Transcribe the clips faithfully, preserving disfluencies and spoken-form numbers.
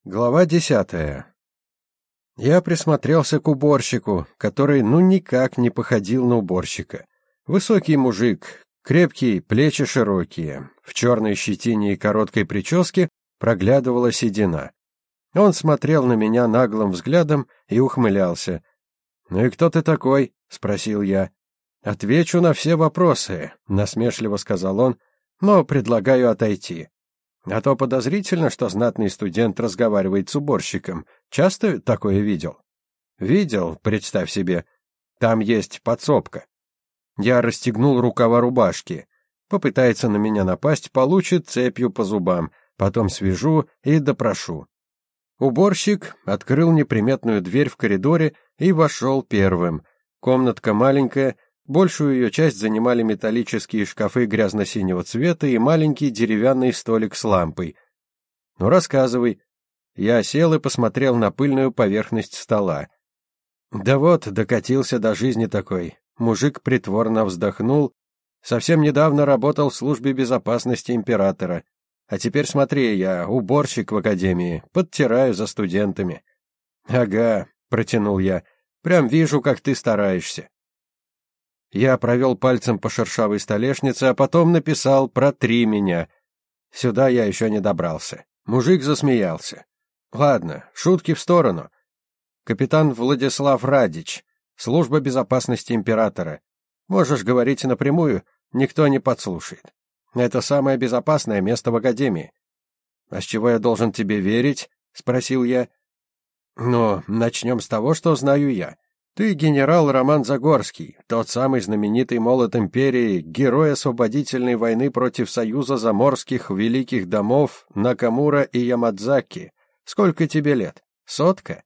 Глава десятая. Я присмотрелся к уборщику, который ну никак не походил на уборщика. Высокий мужик, крепкий, плечи широкие, в черной щетине и короткой прическе проглядывала седина. Он смотрел на меня наглым взглядом и ухмылялся. «Ну и кто ты такой?» — спросил я. «Отвечу на все вопросы», — насмешливо сказал он, — «но предлагаю отойти. А то подозрительно, что знатный студент разговаривает с уборщиком. Часто такое видел?» «Видел, представь себе. Там есть подсобка». Я расстегнул рукава рубашки. Попытается на меня напасть, получит цепью по зубам, потом свяжу и допрошу. Уборщик открыл неприметную дверь в коридоре и вошел первым. Комнатка маленькая, большую ее часть занимали металлические шкафы грязно-синего цвета и маленький деревянный столик с лампой. «Ну, рассказывай». Я сел и посмотрел на пыльную поверхность стола. Да вот, докатился до жизни такой. Мужик притворно вздохнул. Совсем недавно работал в службе безопасности императора. А теперь смотри, я уборщик в академии, подтираю за студентами. «Ага», — протянул я, — «прям вижу, как ты стараешься». Я провел пальцем по шершавой столешнице, а потом написал «Протри меня». Сюда я еще не добрался. Мужик засмеялся. «Ладно, шутки в сторону. Капитан Владислав Радич, служба безопасности императора. Можешь говорить напрямую, никто не подслушает. Это самое безопасное место в академии». «А с чего я должен тебе верить?» — спросил я. «Ну, начнем с того, что знаю я. Ты генерал Роман Загорский, тот самый знаменитый молот империи, герой освободительной войны против Союза заморских великих домов Накамура и Ямадзаки. Сколько тебе лет? Сотка?»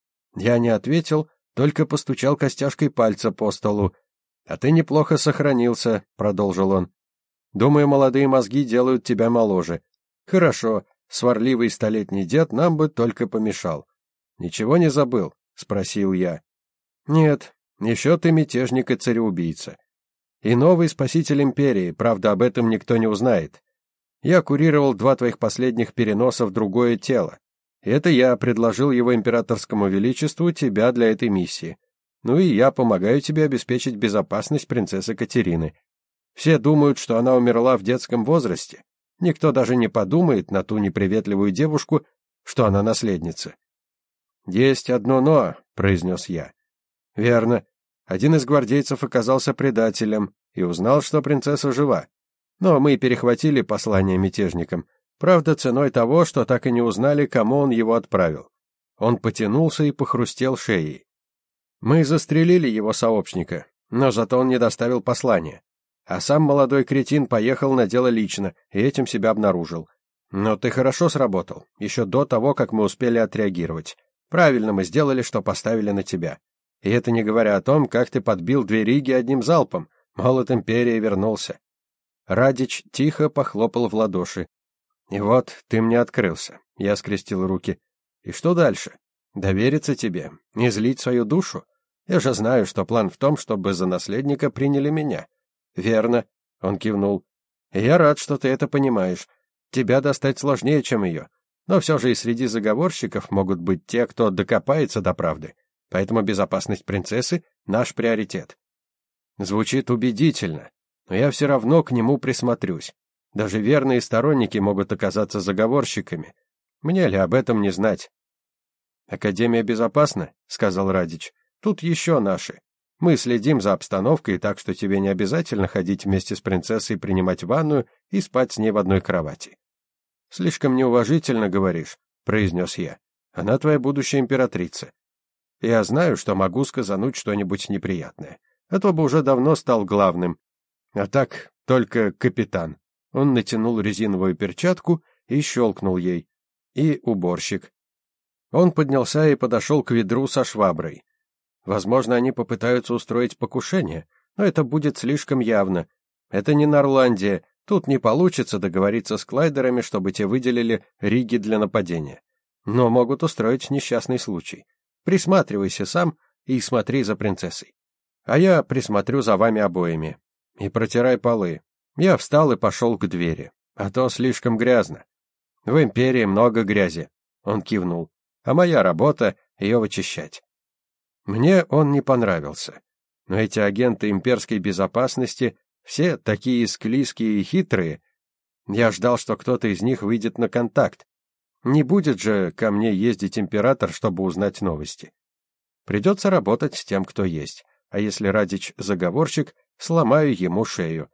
Я не ответил, только постучал костяшкой пальца по столу. «А ты неплохо сохранился», — продолжил он. «Думаю, молодые мозги делают тебя моложе. Хорошо, сварливый столетний дед нам бы только помешал». «Ничего не забыл?» — спросил я. «Нет, еще ты мятежник и цареубийца. И новый спаситель империи, правда, об этом никто не узнает. Я курировал два твоих последних переноса в другое тело. Это я предложил его императорскому величеству тебя для этой миссии. Ну и я помогаю тебе обеспечить безопасность принцессы Катерины. Все думают, что она умерла в детском возрасте. Никто даже не подумает на ту неприветливую девушку, что она наследница». «Есть одно «но», — произнес я. «Верно. Один из гвардейцев оказался предателем и узнал, что принцесса жива. Но мы перехватили послание мятежникам. Правда, ценой того, что так и не узнали, кому он его отправил». Он потянулся и похрустел шеей. «Мы застрелили его сообщника, но зато он не доставил послание. А сам молодой кретин поехал на дело лично и этим себя обнаружил. Но ты хорошо сработал, еще до того, как мы успели отреагировать. Правильно мы сделали, что поставили на тебя. И это не говоря о том, как ты подбил две риги одним залпом. Молот империи вернулся». Радич тихо похлопал в ладоши. «И вот, ты мне открылся». Я скрестил руки. «И что дальше? Довериться тебе? Излить свою душу? Я же знаю, что план в том, чтобы за наследника приняли меня». «Верно», — он кивнул. «И я рад, что ты это понимаешь. Тебя достать сложнее, чем ее. Но все же и среди заговорщиков могут быть те, кто докопается до правды. Поэтому безопасность принцессы — наш приоритет». Звучит убедительно, но я все равно к нему присмотрюсь. Даже верные сторонники могут оказаться заговорщиками. Мне ли об этом не знать? «Академия безопасна?» — сказал Радич. «Тут еще наши. Мы следим за обстановкой, так что тебе не обязательно ходить вместе с принцессой, принимать ванную и спать с ней в одной кровати». «Слишком неуважительно говоришь», — произнес я. «Она твоя будущая императрица. Я знаю, что могу сказануть что-нибудь неприятное, а то бы уже давно стал главным. А так только капитан». Он натянул резиновую перчатку и щелкнул ей. «И уборщик». Он поднялся и подошел к ведру со шваброй. Возможно, они попытаются устроить покушение, но это будет слишком явно. Это не Норландия, тут не получится договориться с клайдерами, чтобы те выделили риги для нападения. Но могут устроить несчастный случай. Присматривайся сам и смотри за принцессой. А я присмотрю за вами обоими. И протирай полы. Я встал и пошел к двери. А то слишком грязно. В империи много грязи. Он кивнул. А моя работа — ее вычищать. Мне он не понравился. Но эти агенты имперской безопасности все такие склизкие и хитрые. Я ждал, что кто-то из них выйдет на контакт. Не будет же ко мне ездить император, чтобы узнать новости. Придется работать с тем, кто есть. А если Радич заговорщик, сломаю ему шею.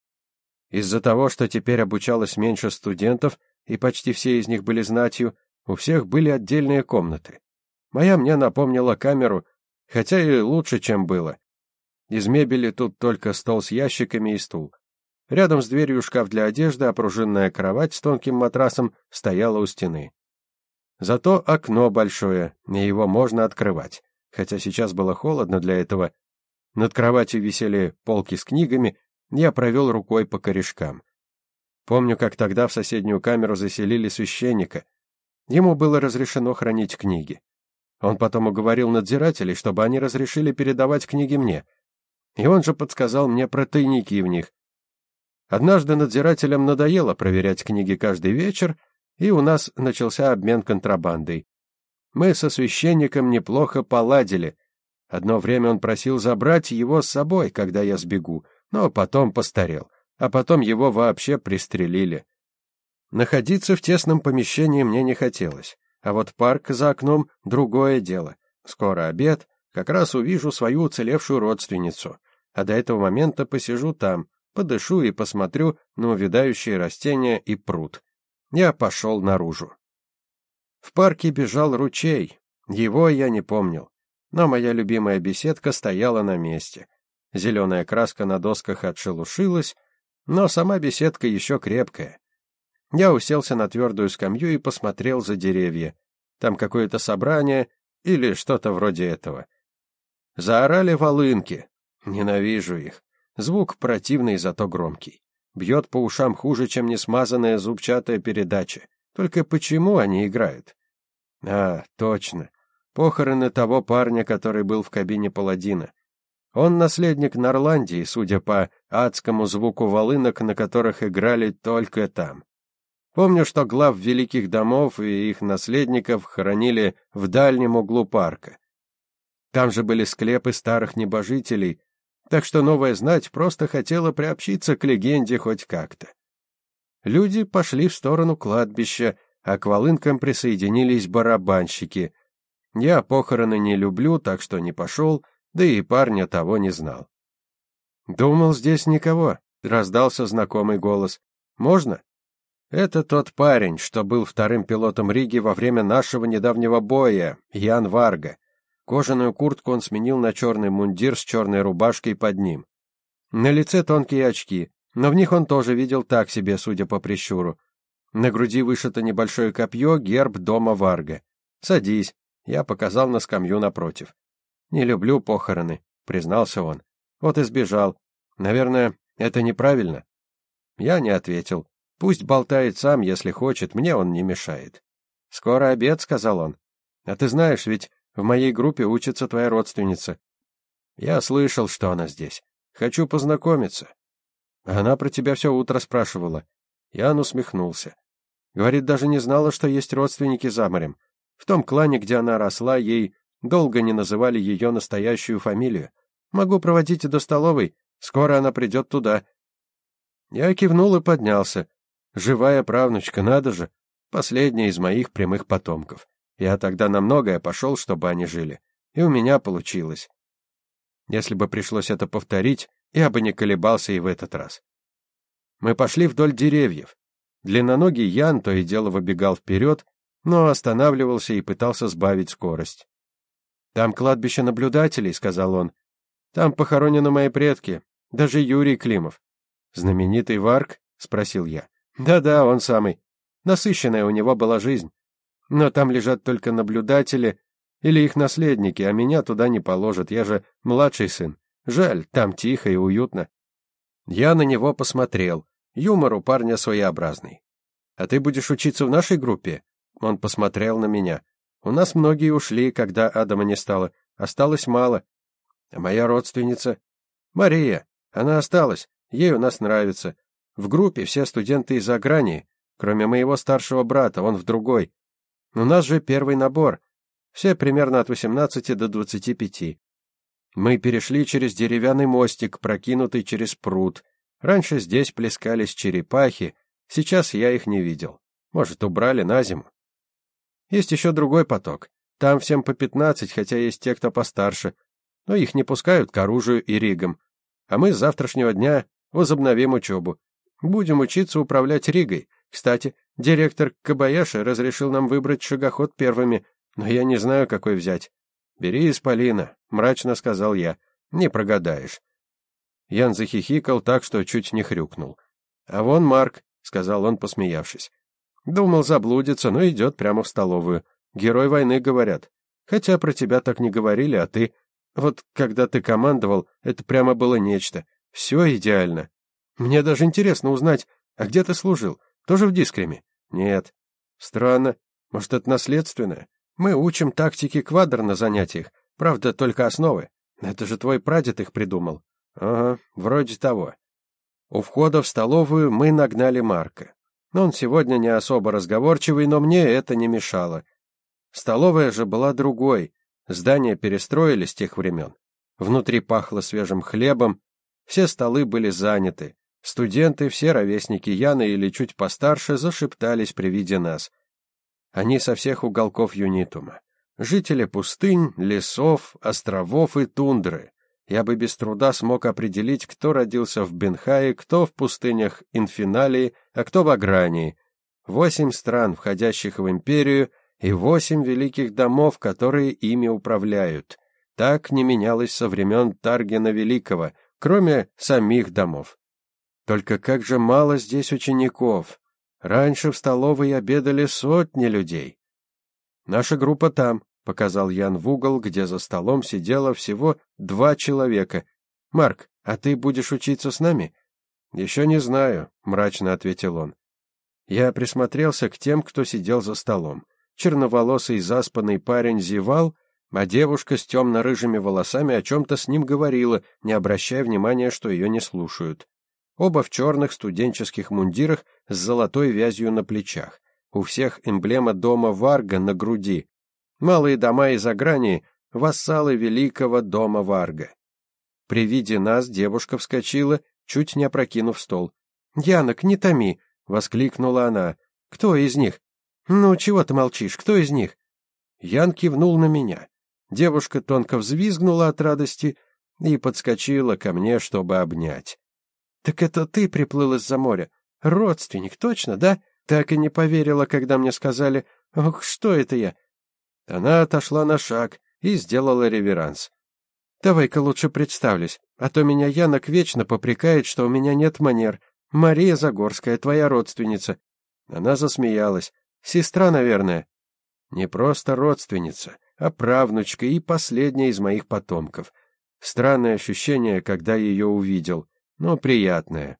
Из-за того, что теперь обучалось меньше студентов, и почти все из них были знатью, у всех были отдельные комнаты. Моя мне напомнила камеру, хотя и лучше, чем было. Из мебели тут только стол с ящиками и стул. Рядом с дверью шкаф для одежды, а пружинная кровать с тонким матрасом стояла у стены. Зато окно большое, и его можно открывать, хотя сейчас было холодно для этого. Над кроватью висели полки с книгами, я провел рукой по корешкам. Помню, как тогда в соседнюю камеру заселили священника. Ему было разрешено хранить книги. Он потом уговорил надзирателей, чтобы они разрешили передавать книги мне. И он же подсказал мне про тайники в них. Однажды надзирателям надоело проверять книги каждый вечер, и у нас начался обмен контрабандой. Мы со священником неплохо поладили. Одно время он просил забрать его с собой, когда я сбегу, но потом постарел, а потом его вообще пристрелили. Находиться в тесном помещении мне не хотелось, а вот парк за окном — другое дело. Скоро обед, как раз увижу свою уцелевшую родственницу, а до этого момента посижу там, подышу и посмотрю на увядающие растения и пруд. Я пошел наружу. В парке бежал ручей, его я не помнил, но моя любимая беседка стояла на месте. Зеленая краска на досках отшелушилась, но сама беседка еще крепкая. Я уселся на твердую скамью и посмотрел за деревья. Там какое-то собрание или что-то вроде этого. Заорали волынки. Ненавижу их. Звук противный, зато громкий. Бьет по ушам хуже, чем несмазанная зубчатая передача. Только почему они играют? А, точно. Похороны того парня, который был в кабине паладина. Он наследник Норландии, судя по адскому звуку волынок, на которых играли только там. Помню, что глав великих домов и их наследников хоронили в дальнем углу парка. Там же были склепы старых небожителей, так что новая знать просто хотела приобщиться к легенде хоть как-то. Люди пошли в сторону кладбища, а к волынкам присоединились барабанщики. Я похороны не люблю, так что не пошел, да и парня того не знал. «Думал, здесь никого», — раздался знакомый голос. «Можно?» «Это тот парень, что был вторым пилотом Риги во время нашего недавнего боя, Ян Варга». Кожаную куртку он сменил на черный мундир с черной рубашкой под ним. На лице тонкие очки, но в них он тоже видел так себе, судя по прищуру. На груди вышито небольшое копье, герб дома Варга. «Садись», — я показал на скамью напротив. «Не люблю похороны», — признался он. «Вот и сбежал. Наверное, это неправильно». Я не ответил. «Пусть болтает сам, если хочет, мне он не мешает». «Скоро обед», — сказал он. «А ты знаешь, ведь в моей группе учится твоя родственница». «Я слышал, что она здесь. Хочу познакомиться». «Она про тебя все утро спрашивала». Ян усмехнулся. Говорит, даже не знала, что есть родственники за морем. В том клане, где она росла, ей долго не называли ее настоящую фамилию. Могу проводить до столовой, скоро она придет туда. Я кивнул и поднялся. Живая правнучка, надо же. Последняя из моих прямых потомков. Я тогда на многое пошел, чтобы они жили. И у меня получилось. Если бы пришлось это повторить, я бы не колебался и в этот раз. Мы пошли вдоль деревьев. Длинноногий Ян то и дело выбегал вперед, но останавливался и пытался сбавить скорость. «Там кладбище наблюдателей», — сказал он. «Там похоронены мои предки, даже Юрий Климов». «Знаменитый Варг?» — спросил я. «Да-да, он самый. Насыщенная у него была жизнь. Но там лежат только наблюдатели или их наследники, а меня туда не положат, я же младший сын. Жаль, там тихо и уютно». Я на него посмотрел. Юмор у парня своеобразный. «А ты будешь учиться в нашей группе?» Он посмотрел на меня. «У нас многие ушли, когда Адама не стало. Осталось мало. А моя родственница?» «Мария. Она осталась. Ей у нас нравится. В группе все студенты из-за грани, кроме моего старшего брата, он в другой. У нас же первый набор. Все примерно от восемнадцати до двадцати пяти. Мы перешли через деревянный мостик, прокинутый через пруд. Раньше здесь плескались черепахи, сейчас я их не видел. Может, убрали на зиму. Есть еще другой поток. Там всем по пятнадцать, хотя есть те, кто постарше. Но их не пускают к оружию и ригам. А мы с завтрашнего дня возобновим учебу. Будем учиться управлять ригой. Кстати, директор Кобаяши разрешил нам выбрать шагоход первыми, но я не знаю, какой взять. «Бери исполина», — мрачно сказал я. «Не прогадаешь». Ян захихикал так, что чуть не хрюкнул. «А вон Марк», — сказал он, посмеявшись. «Думал, заблудится, но идет прямо в столовую. Герой войны, говорят. Хотя про тебя так не говорили, а ты... Вот когда ты командовал, это прямо было нечто. Все идеально. Мне даже интересно узнать, а где ты служил? Тоже в Дискреме?» «Нет». «Странно. Может, это наследственное? Мы учим тактики квадр на занятиях. Правда, только основы. Это же твой прадед их придумал». «Ага, вроде того». У входа в столовую мы нагнали Марка. Он сегодня не особо разговорчивый, но мне это не мешало. Столовая же была другой. Здание перестроили с тех времен. Внутри пахло свежим хлебом. Все столы были заняты. Студенты, все ровесники Яны или чуть постарше, зашептались при виде нас. Они со всех уголков Юнитума. Жители пустынь, лесов, островов и тундры. Я бы без труда смог определить, кто родился в Бенхае, кто в пустынях Инфиналии, а кто в Агрании. Восемь стран, входящих в империю, и восемь великих домов, которые ими управляют. Так не менялось со времен Таргена Великого, кроме самих домов. Только как же мало здесь учеников. Раньше в столовой обедали сотни людей. Наша группа там, — показал Ян в угол, где за столом сидело всего два человека. «Марк, а ты будешь учиться с нами?» «Еще не знаю», — мрачно ответил он. Я присмотрелся к тем, кто сидел за столом. Черноволосый заспанный парень зевал, а девушка с темно-рыжими волосами о чем-то с ним говорила, не обращая внимания, что ее не слушают. Оба в черных студенческих мундирах с золотой вязью на плечах. У всех эмблема дома Варга на груди. Малые дома из Агрании — вассалы великого дома Варга. При виде нас девушка вскочила, чуть не опрокинув стол. «Янок, не томи!» — воскликнула она. «Кто из них?» «Ну, чего ты молчишь? Кто из них?» Ян кивнул на меня. Девушка тонко взвизгнула от радости и подскочила ко мне, чтобы обнять. «Так это ты приплыл из-за моря? Родственник, точно, да? Так и не поверила, когда мне сказали, ох, что это я?» Она отошла на шаг и сделала реверанс. «Давай-ка лучше представлюсь, а то меня Янок вечно попрекает, что у меня нет манер. Мария Загорская, твоя родственница». Она засмеялась. «Сестра, наверное». «Не просто родственница, а правнучка и последняя из моих потомков. Странное ощущение, когда ее увидел, но приятное».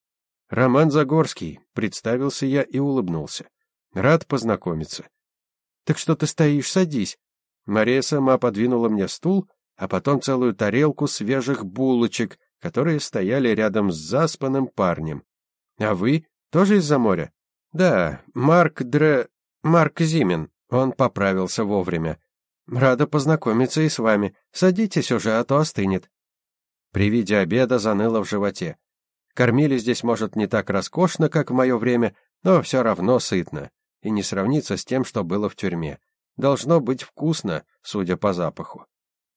«Роман Загорский», — представился я и улыбнулся. «Рад познакомиться». «Так что ты стоишь, садись». Мария сама подвинула мне стул, а потом целую тарелку свежих булочек, которые стояли рядом с заспанным парнем. «А вы? Тоже из-за моря?» «Да, Марк Дре... Марк Зимин». Он поправился вовремя. «Рада познакомиться и с вами. Садитесь уже, а то остынет». При виде обеда заныло в животе. Кормили здесь, может, не так роскошно, как в мое время, но все равно сытно. И не сравнится с тем, что было в тюрьме. Должно быть вкусно, судя по запаху.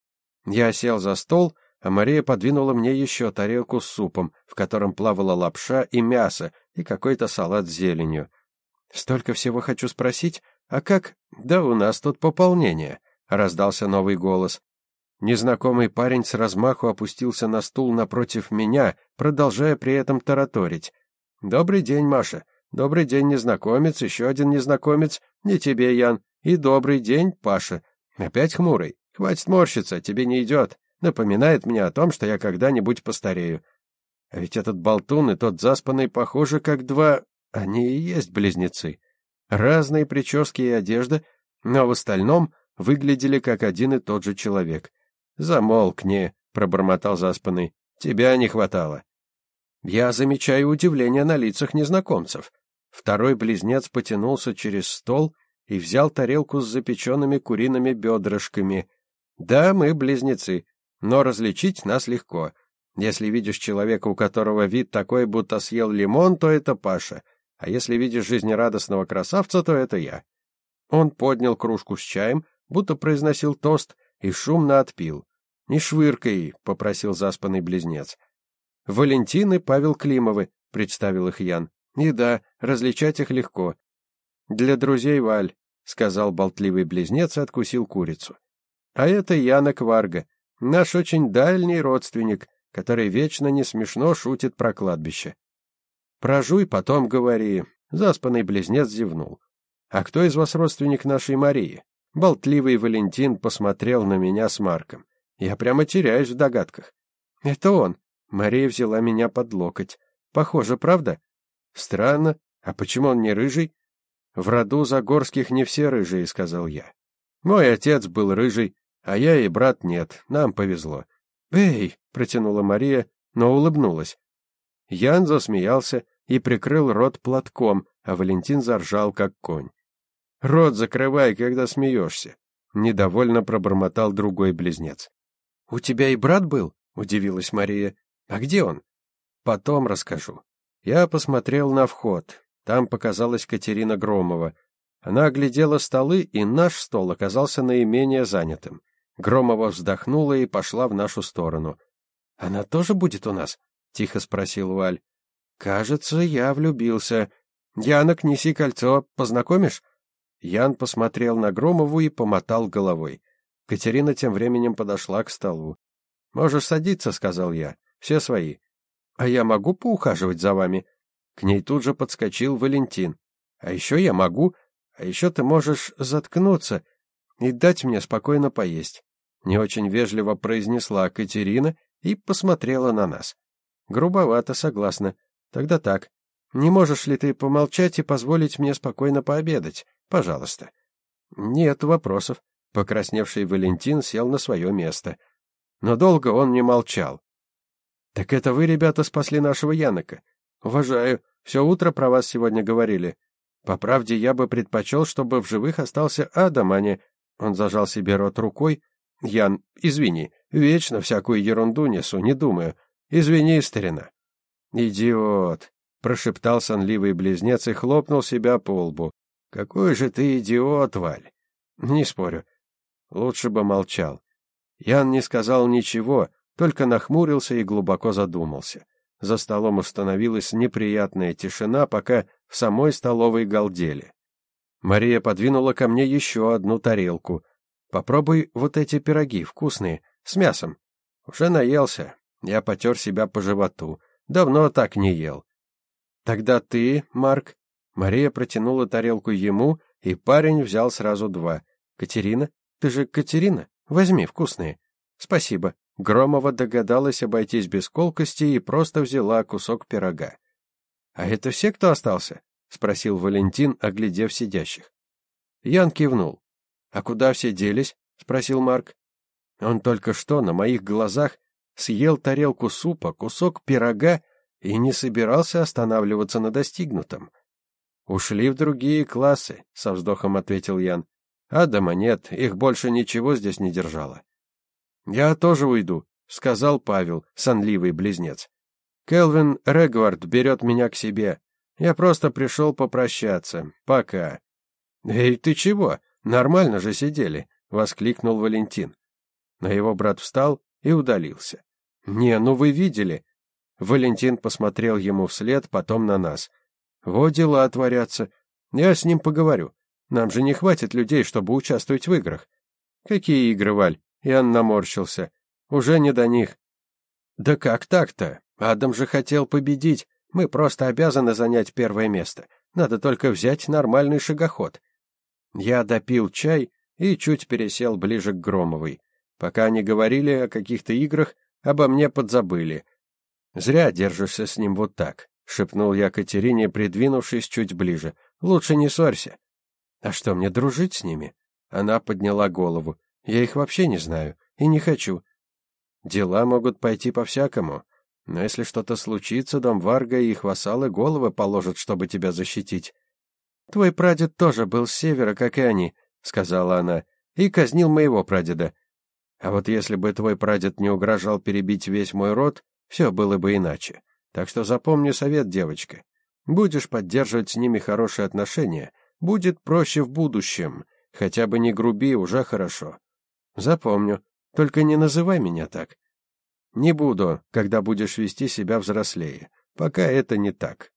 Я сел за стол, а Мария подвинула мне еще тарелку с супом, в котором плавала лапша и мясо, и какой-то салат с зеленью. «Столько всего хочу спросить, а как...» «Да у нас тут пополнение», — раздался новый голос. Незнакомый парень с размаху опустился на стул напротив меня, продолжая при этом тараторить. «Добрый день, Маша. Добрый день, незнакомец, еще один незнакомец. Не тебе, Ян. И добрый день, Паша. Опять хмурый. Хватит морщиться, тебе не идет. Напоминает мне о том, что я когда-нибудь постарею. А ведь этот болтун и тот заспанный похожи как два... Они и есть близнецы. Разные прически и одежда, но в остальном выглядели как один и тот же человек. «Замолкни», — пробормотал заспанный. «Тебя не хватало». Я замечаю удивление на лицах незнакомцев. Второй близнец потянулся через стол и взял тарелку с запеченными куриными бедрышками. Да, мы близнецы, но различить нас легко. Если видишь человека, у которого вид такой, будто съел лимон, то это Паша, а если видишь жизнерадостного красавца, то это я. Он поднял кружку с чаем, будто произносил тост, и шумно отпил. «Не швыркай», — попросил заспанный близнец. «Валентин и Павел Климовы», — представил их Ян. «И да, различать их легко». «Для друзей Валь», — сказал болтливый близнец и откусил курицу. «А это Яна Кварга, наш очень дальний родственник, который вечно не смешно шутит про кладбище». «Прожуй, потом говори», — заспанный близнец зевнул. «А кто из вас родственник нашей Марии?» Болтливый Валентин посмотрел на меня с Марком. Я прямо теряюсь в догадках. «Это он». Мария взяла меня под локоть. «Похоже, правда?» «Странно. А почему он не рыжий?» «В роду Загорских не все рыжие», — сказал я. «Мой отец был рыжий, а я и брат нет. Нам повезло». «Эй!» — протянула Мария, но улыбнулась. Ян засмеялся и прикрыл рот платком, а Валентин заржал, как конь. «Рот закрывай, когда смеешься», — недовольно пробормотал другой близнец. «У тебя и брат был?» — удивилась Мария. «А где он?» «Потом расскажу». Я посмотрел на вход. Там показалась Катерина Громова. Она оглядела столы, и наш стол оказался наименее занятым. Громова вздохнула и пошла в нашу сторону. «Она тоже будет у нас?» — тихо спросил Валь. «Кажется, я влюбился. Янок, неси кольцо, познакомишь?» Ян посмотрел на Громову и помотал головой. Катерина тем временем подошла к столу. «Можешь садиться», — сказал я. «Все свои». «А я могу поухаживать за вами?» К ней тут же подскочил Валентин. «А еще я могу. А еще ты можешь заткнуться и дать мне спокойно поесть». Не очень вежливо произнесла Катерина и посмотрела на нас. «Грубовато, согласна. Тогда так. Не можешь ли ты помолчать и позволить мне спокойно пообедать? Пожалуйста». «Нет вопросов». Покрасневший Валентин сел на свое место. Но долго он не молчал. «Так это вы, ребята, спасли нашего Янока. Уважаю. Все утро про вас сегодня говорили. По правде, я бы предпочел, чтобы в живых остался Адам, а не...» Он зажал себе рот рукой. «Ян, извини, вечно всякую ерунду несу, не думаю. Извини, старина». «Идиот», — прошептал сонливый близнец и хлопнул себя по лбу. «Какой же ты идиот, Валь!» «Не спорю. Лучше бы молчал». Ян не сказал ничего, только нахмурился и глубоко задумался. За столом установилась неприятная тишина, пока в самой столовой галдели. Мария подвинула ко мне еще одну тарелку. «Попробуй вот эти пироги, вкусные, с мясом». «Уже наелся». Я потер себя по животу. Давно так не ел. «Тогда ты, Марк». Мария протянула тарелку ему, и парень взял сразу два. «Катерина? Ты же Катерина? Возьми, вкусные». «Спасибо». Громова догадалась обойтись без колкости и просто взяла кусок пирога. «А это все, кто остался?» — спросил Валентин, оглядев сидящих. Ян кивнул. «А куда все делись?» — спросил Марк. Он только что на моих глазах съел тарелку супа, кусок пирога и не собирался останавливаться на достигнутом. «Ушли в другие классы», — со вздохом ответил Ян. «Адама нет, их больше ничего здесь не держало». «Я тоже уйду», — сказал Павел, сонливый близнец. «Келвин Регвард берет меня к себе. Я просто пришел попрощаться. Пока». «Эй, ты чего? Нормально же сидели», — воскликнул Валентин. Но его брат встал и удалился. «Не, ну вы видели». Валентин посмотрел ему вслед, потом на нас. «Вот дела творятся. Я с ним поговорю. Нам же не хватит людей, чтобы участвовать в играх». «Какие игры, Валь?» Ян наморщился. «Уже не до них». «Да как так-то? Адам же хотел победить. Мы просто обязаны занять первое место. Надо только взять нормальный шагоход». Я допил чай и чуть пересел ближе к Громовой. Пока они говорили о каких-то играх, обо мне подзабыли. «Зря держишься с ним вот так», — шепнул я Катерине, придвинувшись чуть ближе. «Лучше не ссорься». «А что, мне дружить с ними?» Она подняла голову. «Я их вообще не знаю и не хочу». «Дела могут пойти по-всякому, но если что-то случится, дом Варга и их вассалы головы положат, чтобы тебя защитить». Твой прадед тоже был с севера, как и они, сказала она, и казнил моего прадеда. А вот если бы твой прадед не угрожал перебить весь мой род, все было бы иначе. Так что запомни совет, девочка. Будешь поддерживать с ними хорошие отношения, будет проще в будущем. Хотя бы не груби, уже хорошо. Запомню. Только не называй меня так. Не буду, когда будешь вести себя взрослее. Пока это не так.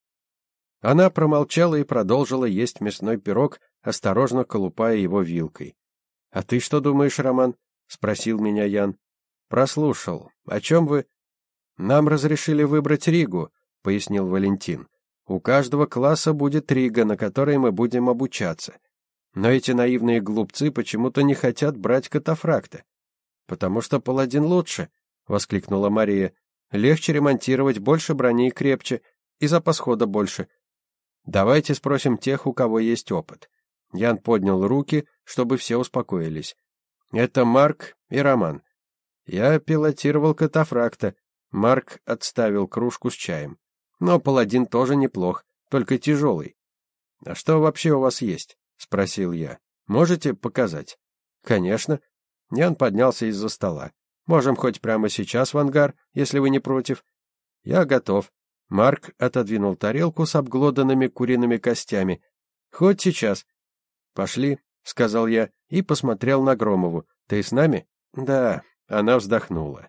Она промолчала и продолжила есть мясной пирог, осторожно колупая его вилкой. А ты что думаешь, Роман? Спросил меня Ян. Прослушал. О чем вы? Нам разрешили выбрать Ригу, пояснил Валентин. У каждого класса будет Рига, на которой мы будем обучаться. Но эти наивные глупцы почему-то не хотят брать катафракта. Потому что паладин лучше, воскликнула Мария. Легче ремонтировать, больше брони и крепче, и запас хода больше. Давайте спросим тех, у кого есть опыт. Ян поднял руки, чтобы все успокоились. Это Марк и Роман. Я пилотировал катафракта. Марк отставил кружку с чаем. Но паладин тоже неплох, только тяжелый. А что вообще у вас есть? Спросил я. Можете показать? Конечно. Ян поднялся из-за стола. Можем хоть прямо сейчас в ангар, если вы не против. Я готов. Марк отодвинул тарелку с обглоданными куриными костями. Хоть сейчас. Пошли, сказал я и посмотрел на Громову. Ты с нами? Да, она вздохнула.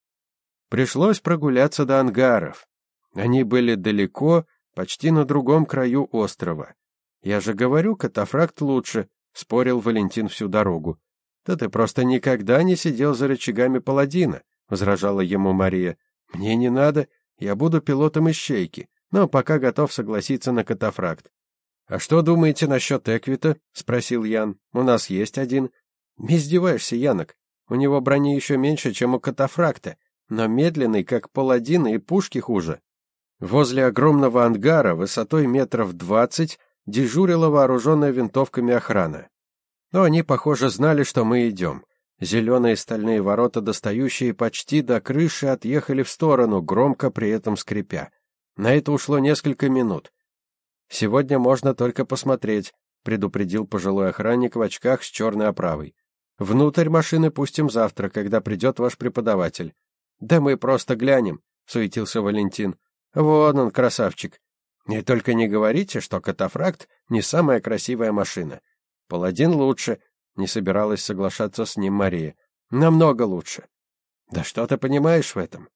Пришлось прогуляться до ангаров. Они были далеко, почти на другом краю острова. Я же говорю, катафракт лучше, спорил Валентин всю дорогу. Да ты просто никогда не сидел за рычагами паладина, возражала ему Мария. Мне не надо, я буду пилотом ищейки, но пока готов согласиться на катафракт. А что думаете насчет Эквита? Спросил Ян. У нас есть один. Издеваешься, Янок? У него брони еще меньше, чем у катафракта, но медленный, как паладин, и пушки хуже. Возле огромного ангара высотой метров двадцать дежурила вооруженная винтовками охрана. Но они, похоже, знали, что мы идем. Зеленые стальные ворота, достающие почти до крыши, отъехали в сторону, громко при этом скрипя. На это ушло несколько минут. «Сегодня можно только посмотреть», — предупредил пожилой охранник в очках с черной оправой. «Внутрь машины пустим завтра, когда придет ваш преподаватель». «Да мы просто глянем», — суетился Валентин. «Вон он, красавчик. И только не говорите, что катафракт не самая красивая машина. Паладин лучше», — не собиралась соглашаться с ним Мария. «Намного лучше». «Да что ты понимаешь в этом?»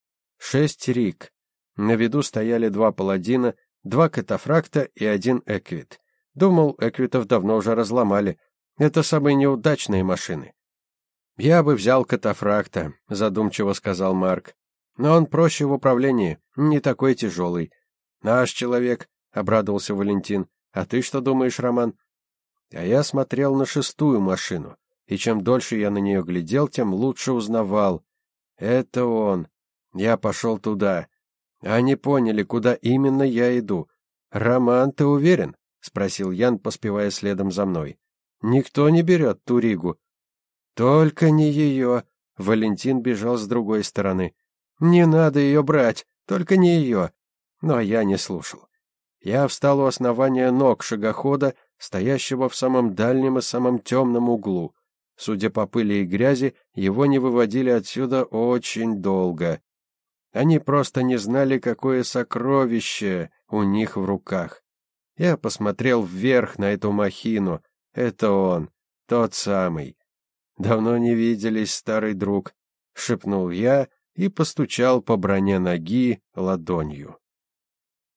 Шесть риг. На виду стояли два паладина, два катафракта и один эквит. Думал, эквитов давно уже разломали. Это самые неудачные машины. «Я бы взял катафракта», — задумчиво сказал Марк. «Но он проще в управлении, не такой тяжелый». «Наш человек», — обрадовался Валентин. «А ты что думаешь, Роман?» А я смотрел на шестую машину, и чем дольше я на нее глядел, тем лучше узнавал. Это он. Я пошел туда. Они поняли, куда именно я иду. «Роман, ты уверен?» — спросил Ян, поспевая следом за мной. «Никто не берет ту Ригу». «Только не ее!» — Валентин бежал с другой стороны. «Не надо ее брать, только не ее!» Но я не слушал. Я встал у основания ног шагохода, стоящего в самом дальнем и самом темном углу. Судя по пыли и грязи, его не выводили отсюда очень долго. Они просто не знали, какое сокровище у них в руках. Я посмотрел вверх на эту махину. Это он, тот самый. «Давно не виделись, старый друг», — шепнул я и постучал по броне ноги ладонью.